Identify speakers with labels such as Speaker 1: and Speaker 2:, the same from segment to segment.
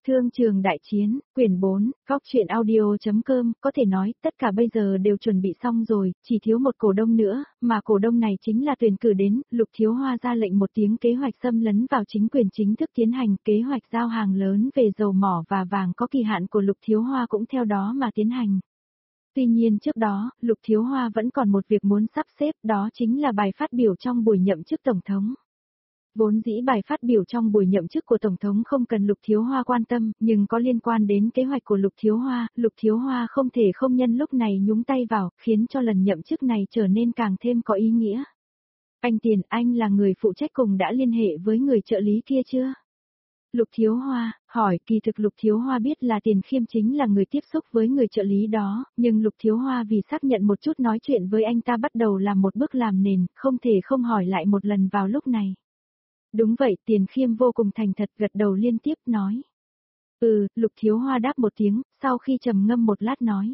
Speaker 1: Thương trường đại chiến, quyển 4, góc truyện audio.com, có thể nói, tất cả bây giờ đều chuẩn bị xong rồi, chỉ thiếu một cổ đông nữa, mà cổ đông này chính là tuyển cử đến, Lục Thiếu Hoa ra lệnh một tiếng kế hoạch xâm lấn vào chính quyền chính thức tiến hành, kế hoạch giao hàng lớn về dầu mỏ và vàng có kỳ hạn của Lục Thiếu Hoa cũng theo đó mà tiến hành. Tuy nhiên trước đó, Lục Thiếu Hoa vẫn còn một việc muốn sắp xếp, đó chính là bài phát biểu trong buổi nhậm chức Tổng thống. Vốn dĩ bài phát biểu trong buổi nhậm chức của Tổng thống không cần Lục Thiếu Hoa quan tâm, nhưng có liên quan đến kế hoạch của Lục Thiếu Hoa không thể không nhân lúc này nhúng tay vào, khiến cho lần nhậm chức này trở nên càng thêm có ý nghĩa. Anh Tiền, anh là người phụ trách cùng đã liên hệ với người trợ lý kia chưa? Lục Thiếu Hoa, hỏi, kỳ thực Lục Thiếu Hoa biết là Tiền Khiêm chính là người tiếp xúc với người trợ lý đó, nhưng Lục Thiếu Hoa vì xác nhận một chút nói chuyện với anh ta bắt đầu làm một bước làm nền, không thể không hỏi lại một lần vào lúc này. Đúng vậy, Tiền Khiêm vô cùng thành thật gật đầu liên tiếp nói. Lục Thiếu Hoa đáp một tiếng, sau khi trầm ngâm một lát nói.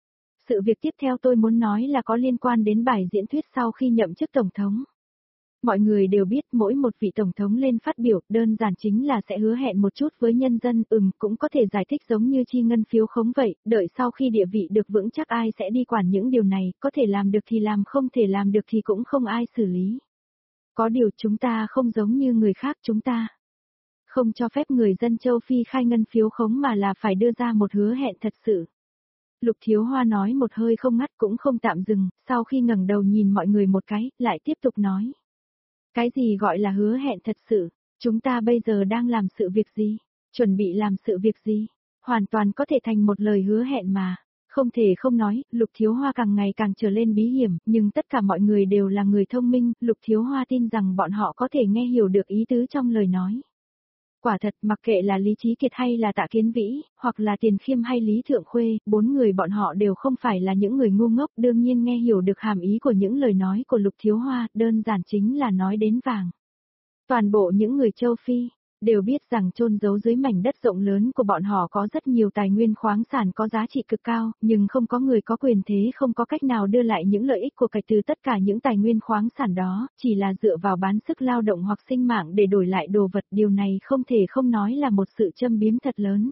Speaker 1: Sự việc tiếp theo tôi muốn nói là có liên quan đến bài diễn thuyết sau khi nhậm chức Tổng thống. Mọi người đều biết mỗi một vị Tổng thống lên phát biểu đơn giản chính là sẽ hứa hẹn một chút với nhân dân, cũng có thể giải thích giống như chi ngân phiếu khống vậy, đợi sau khi địa vị được vững chắc ai sẽ đi quản những điều này, có thể làm được thì làm, không thể làm được thì cũng không ai xử lý. Có điều chúng ta không giống như người khác, chúng ta không cho phép người dân châu Phi khai ngân phiếu khống mà là phải đưa ra một hứa hẹn thật sự. Lục Thiếu Hoa nói một hơi không ngắt cũng không tạm dừng, sau khi ngẩng đầu nhìn mọi người một cái, lại tiếp tục nói. Cái gì gọi là hứa hẹn thật sự? Chúng ta bây giờ đang làm sự việc gì? Chuẩn bị làm sự việc gì? Hoàn toàn có thể thành một lời hứa hẹn mà. Không thể không nói, Lục Thiếu Hoa càng ngày càng trở lên bí hiểm, nhưng tất cả mọi người đều là người thông minh, Lục Thiếu Hoa tin rằng bọn họ có thể nghe hiểu được ý tứ trong lời nói. Quả thật, mặc kệ là Lý Trí Kiệt hay là Tạ Kiến Vĩ, hoặc là Tiền Khiêm hay Lý Thượng Khuê, 4 người bọn họ đều không phải là những người ngu ngốc, đương nhiên nghe hiểu được hàm ý của những lời nói của Lục Thiếu Hoa, đơn giản chính là nói đến vàng. Toàn bộ những người châu Phi đều biết rằng chôn giấu dưới mảnh đất rộng lớn của bọn họ có rất nhiều tài nguyên khoáng sản có giá trị cực cao, nhưng không có người có quyền thế không có cách nào đưa lại những lợi ích của cải từ tất cả những tài nguyên khoáng sản đó, chỉ là dựa vào bán sức lao động hoặc sinh mạng để đổi lại đồ vật, điều này không thể không nói là một sự châm biếm thật lớn.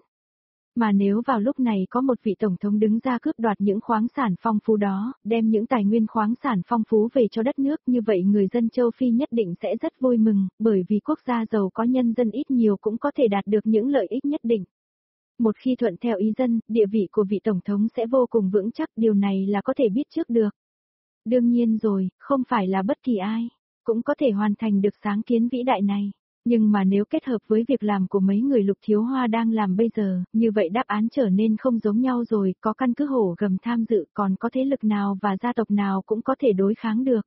Speaker 1: Mà nếu vào lúc này có một vị tổng thống đứng ra cướp đoạt những khoáng sản phong phú đó, đem những tài nguyên khoáng sản phong phú về cho đất nước, như vậy người dân châu Phi nhất định sẽ rất vui mừng, bởi vì quốc gia giàu có nhân dân ít nhiều cũng có thể đạt được những lợi ích nhất định. Một khi thuận theo ý dân, địa vị của vị tổng thống sẽ vô cùng vững chắc, điều này là có thể biết trước được. Đương nhiên rồi, không phải là bất kỳ ai cũng có thể hoàn thành được sáng kiến vĩ đại này. Nhưng mà nếu kết hợp với việc làm của mấy người Lục Thiếu Hoa đang làm bây giờ, như vậy đáp án trở nên không giống nhau rồi, có căn cứ hổ gầm tham dự, còn có thế lực nào và gia tộc nào cũng có thể đối kháng được.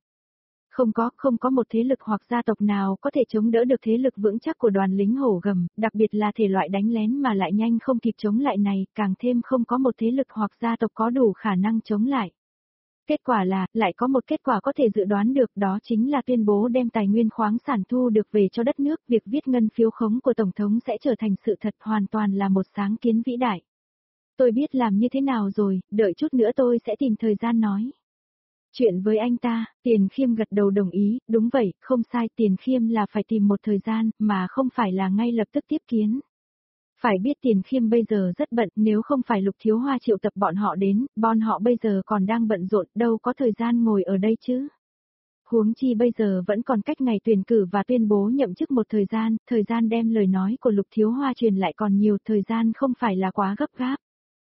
Speaker 1: Không có một thế lực hoặc gia tộc nào có thể chống đỡ được thế lực vững chắc của đoàn lính hổ gầm, đặc biệt là thể loại đánh lén mà lại nhanh không kịp chống lại này, càng thêm không có một thế lực hoặc gia tộc có đủ khả năng chống lại. Kết quả là, lại có một kết quả có thể dự đoán được, đó chính là tuyên bố đem tài nguyên khoáng sản thu được về cho đất nước, việc viết ngân phiếu khống của Tổng thống sẽ trở thành sự thật, hoàn toàn là một sáng kiến vĩ đại. Tôi biết làm như thế nào rồi, đợi chút nữa tôi sẽ tìm thời gian nói chuyện với anh ta. Tiền Khiêm gật đầu đồng ý, đúng vậy, không sai, Tiền Khiêm là phải tìm một thời gian, mà không phải là ngay lập tức tiếp kiến. Phải biết Tiền Khiêm bây giờ rất bận, nếu không phải Lục Thiếu Hoa triệu tập bọn họ bây giờ còn đang bận rộn, đâu có thời gian ngồi ở đây chứ. Huống chi bây giờ vẫn còn cách ngày tuyển cử và tuyên bố nhậm chức một thời gian đem lời nói của Lục Thiếu Hoa truyền lại còn nhiều, thời gian không phải là quá gấp gáp.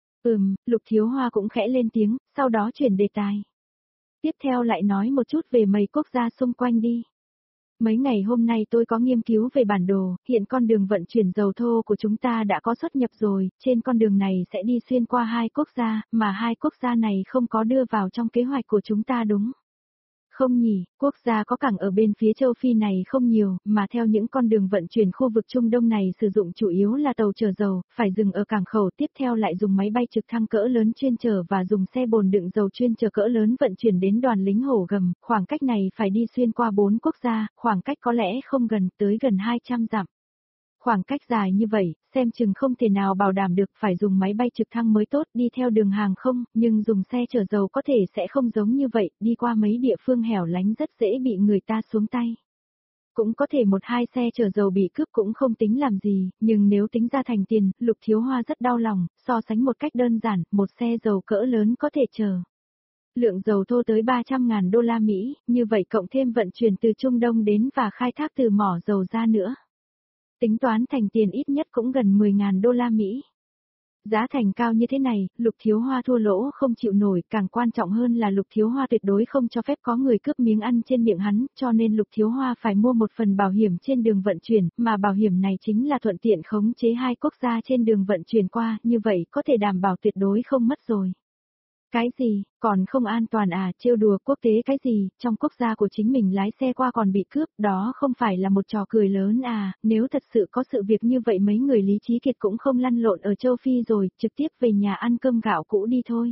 Speaker 1: Lục Thiếu Hoa cũng khẽ lên tiếng, sau đó chuyển đề tài. Tiếp theo lại nói một chút về mấy quốc gia xung quanh đi. Mấy ngày hôm nay tôi có nghiên cứu về bản đồ, hiện con đường vận chuyển dầu thô của chúng ta đã có xuất nhập rồi, trên con đường này sẽ đi xuyên qua 2 quốc gia, mà 2 quốc gia này không có đưa vào trong kế hoạch của chúng ta đúng không nhỉ? Quốc gia có cảng ở bên phía châu Phi này không nhiều, mà theo những con đường vận chuyển khu vực Trung Đông này sử dụng chủ yếu là tàu chở dầu, phải dừng ở cảng khẩu, tiếp theo lại dùng máy bay trực thăng cỡ lớn chuyên chở và dùng xe bồn đựng dầu chuyên chở cỡ lớn vận chuyển đến đoàn lính hổ gầm, khoảng cách này phải đi xuyên qua 4 quốc gia, khoảng cách có lẽ không gần, tới gần 200 dặm. Khoảng cách dài như vậy, xem chừng không thể nào bảo đảm được, phải dùng máy bay trực thăng mới tốt, đi theo đường hàng không, nhưng dùng xe chở dầu có thể sẽ không giống như vậy, đi qua mấy địa phương hẻo lánh rất dễ bị người ta xuống tay. Cũng có thể một hai xe chở dầu bị cướp cũng không tính làm gì, nhưng nếu tính ra thành tiền, Lục Thiếu Hoa rất đau lòng, so sánh một cách đơn giản, một xe dầu cỡ lớn có thể chở lượng dầu thô tới 300.000 đô la Mỹ, như vậy cộng thêm vận chuyển từ Trung Đông đến và khai thác từ mỏ dầu ra nữa. Tính toán thành tiền ít nhất cũng gần 10.000 đô la Mỹ. Giá thành cao như thế này, Lục Thiếu Hoa thua lỗ không chịu nổi, càng quan trọng hơn là Lục Thiếu Hoa tuyệt đối không cho phép có người cướp miếng ăn trên miệng hắn, cho nên Lục Thiếu Hoa phải mua một phần bảo hiểm trên đường vận chuyển, mà bảo hiểm này chính là thuận tiện khống chế hai quốc gia trên đường vận chuyển qua, như vậy có thể đảm bảo tuyệt đối không mất rồi. Cái gì, còn không an toàn à, trêu đùa quốc tế cái gì, trong quốc gia của chính mình lái xe qua còn bị cướp, đó không phải là một trò cười lớn à, nếu thật sự có sự việc như vậy mấy người Lý Chí Kiệt cũng không lăn lộn ở châu Phi rồi, trực tiếp về nhà ăn cơm gạo cũ đi thôi.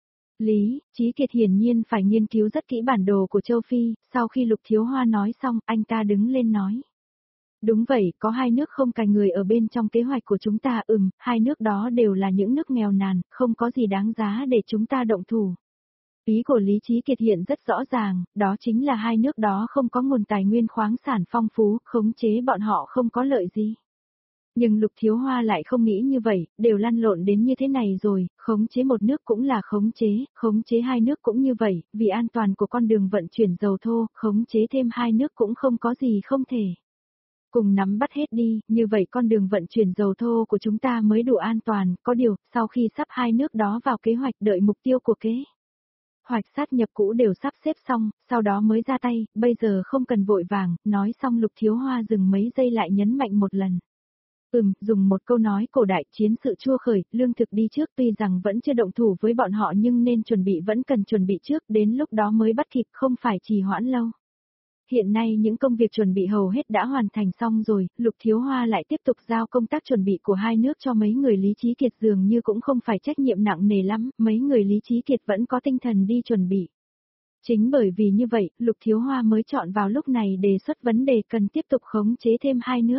Speaker 1: Lý Chí Kiệt hiển nhiên phải nghiên cứu rất kỹ bản đồ của châu Phi, sau khi Lục Thiếu Hoa nói xong, anh ta đứng lên nói. Đúng vậy, có hai nước không cài người ở bên trong kế hoạch của chúng ta, hai nước đó đều là những nước nghèo nàn, không có gì đáng giá để chúng ta động thủ. Ý của Lý Chí Kiệt hiện rất rõ ràng, đó chính là hai nước đó không có nguồn tài nguyên khoáng sản phong phú, khống chế bọn họ không có lợi gì. Nhưng Lục Thiếu Hoa lại không nghĩ như vậy, đều lăn lộn đến như thế này rồi, khống chế một nước cũng là khống chế hai nước cũng như vậy, vì an toàn của con đường vận chuyển dầu thô, khống chế thêm hai nước cũng không có gì không thể. Cùng nắm bắt hết đi, như vậy con đường vận chuyển dầu thô của chúng ta mới đủ an toàn, có điều, sau khi sắp hai nước đó vào kế hoạch đợi mục tiêu của kế hoạch sát nhập cũ đều sắp xếp xong, sau đó mới ra tay, bây giờ không cần vội vàng, nói xong Lục Thiếu Hoa dừng mấy giây lại nhấn mạnh một lần. Dùng một câu nói cổ đại chiến sự chua khởi, lương thực đi trước tuy rằng vẫn chưa động thủ với bọn họ nhưng nên chuẩn bị vẫn cần chuẩn bị trước, đến lúc đó mới bắt kịp không phải trì hoãn lâu. Hiện nay những công việc chuẩn bị hầu hết đã hoàn thành xong rồi, Lục Thiếu Hoa lại tiếp tục giao công tác chuẩn bị của hai nước cho mấy người Lý Chí Kiệt dường như cũng không phải trách nhiệm nặng nề lắm, mấy người Lý Chí Kiệt vẫn có tinh thần đi chuẩn bị. Chính bởi vì như vậy, Lục Thiếu Hoa mới chọn vào lúc này đề xuất vấn đề cần tiếp tục khống chế thêm hai nước.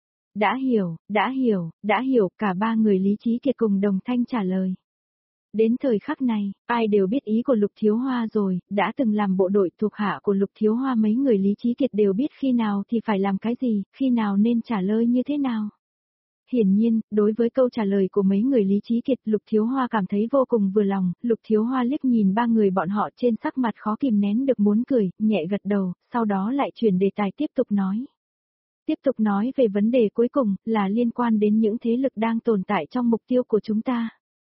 Speaker 1: Đã hiểu, cả ba người Lý Chí Kiệt cùng đồng thanh trả lời. Đến thời khắc này, ai đều biết ý của Lục Thiếu Hoa rồi, đã từng làm bộ đội thuộc hạ của Lục Thiếu Hoa mấy người Lý Chí Kiệt đều biết khi nào thì phải làm cái gì, khi nào nên trả lời như thế nào. Hiển nhiên, đối với câu trả lời của mấy người Lý Chí Kiệt, Lục Thiếu Hoa cảm thấy vô cùng vừa lòng, Lục Thiếu Hoa liếc nhìn ba người bọn họ trên sắc mặt khó kìm nén được muốn cười, nhẹ gật đầu, sau đó lại chuyển đề tài tiếp tục nói. Tiếp tục nói về vấn đề cuối cùng, là liên quan đến những thế lực đang tồn tại trong mục tiêu của chúng ta.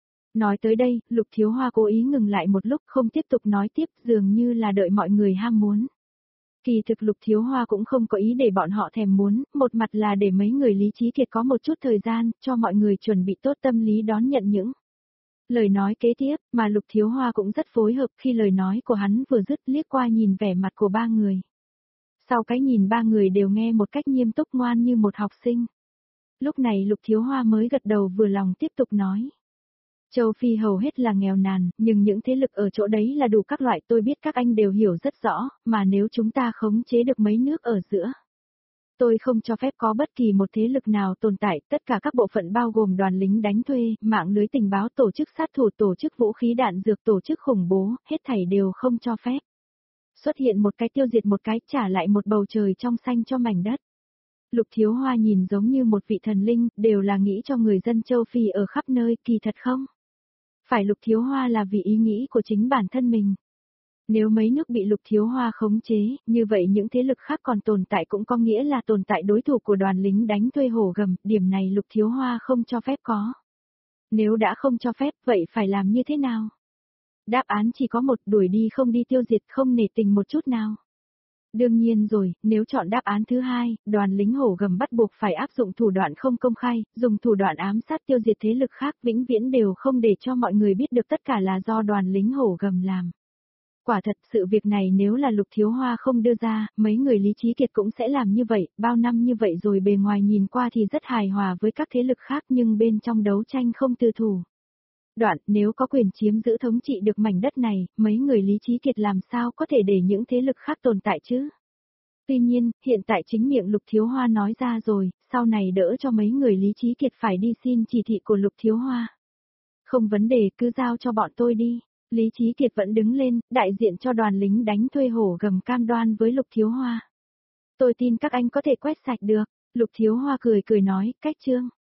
Speaker 1: Nói tới đây, Lục Thiếu Hoa cố ý ngừng lại một lúc không tiếp tục nói tiếp dường như là đợi mọi người ham muốn. Kỳ thực Lục Thiếu Hoa cũng không có ý để bọn họ thèm muốn, một mặt là để mấy người Lý Chí Kiệt có một chút thời gian, cho mọi người chuẩn bị tốt tâm lý đón nhận những lời nói kế tiếp, mà Lục Thiếu Hoa cũng rất phối hợp khi lời nói của hắn vừa dứt liếc qua nhìn vẻ mặt của ba người. Sau cái nhìn ba người đều nghe một cách nghiêm túc ngoan như một học sinh. Lúc này Lục Thiếu Hoa mới gật đầu vừa lòng tiếp tục nói. Châu Phi hầu hết là nghèo nàn, nhưng những thế lực ở chỗ đấy là đủ các loại tôi biết các anh đều hiểu rất rõ, mà nếu chúng ta khống chế được mấy nước ở giữa. Tôi không cho phép có bất kỳ một thế lực nào tồn tại, tất cả các bộ phận bao gồm đoàn lính đánh thuê, mạng lưới tình báo tổ chức sát thủ tổ chức vũ khí đạn dược tổ chức khủng bố, hết thảy đều không cho phép. Xuất hiện một cái tiêu diệt một cái trả lại một bầu trời trong xanh cho mảnh đất. Lục Thiếu Hoa nhìn giống như một vị thần linh, đều là nghĩ cho người dân châu Phi ở khắp nơi, kỳ thật không? Phải Lục Thiếu Hoa là vì ý nghĩ của chính bản thân mình. Nếu mấy nước bị Lục Thiếu Hoa khống chế, như vậy những thế lực khác còn tồn tại cũng có nghĩa là tồn tại đối thủ của đoàn lính đánh thuê hổ gầm, điểm này Lục Thiếu Hoa không cho phép có. Nếu đã không cho phép, vậy phải làm như thế nào? Đáp án chỉ có một, đuổi đi không đi tiêu diệt không nể tình một chút nào. Đương nhiên rồi, nếu chọn đáp án thứ hai, đoàn lính hổ gầm bắt buộc phải áp dụng thủ đoạn không công khai, dùng thủ đoạn ám sát tiêu diệt thế lực khác vĩnh viễn đều không để cho mọi người biết được tất cả là do đoàn lính hổ gầm làm. Quả thật sự việc này nếu là Lục Thiếu Hoa không đưa ra, mấy người Lý Chí Kiệt cũng sẽ làm như vậy, bao năm như vậy rồi bề ngoài nhìn qua thì rất hài hòa với các thế lực khác nhưng bên trong đấu tranh không từ thủ. Đoạn, nếu có quyền chiếm giữ thống trị được mảnh đất này, mấy người Lý Chí Kiệt làm sao có thể để những thế lực khác tồn tại chứ? Tuy nhiên, hiện tại chính miệng Lục Thiếu Hoa nói ra rồi, sau này đỡ cho mấy người Lý Chí Kiệt phải đi xin chỉ thị của Lục Thiếu Hoa. Không vấn đề, cứ giao cho bọn tôi đi. Lý Chí Kiệt vẫn đứng lên, đại diện cho đoàn lính đánh thuê hổ gầm cam đoan với Lục Thiếu Hoa. Tôi tin các anh có thể quét sạch được. Lục Thiếu Hoa cười cười nói, cách chương.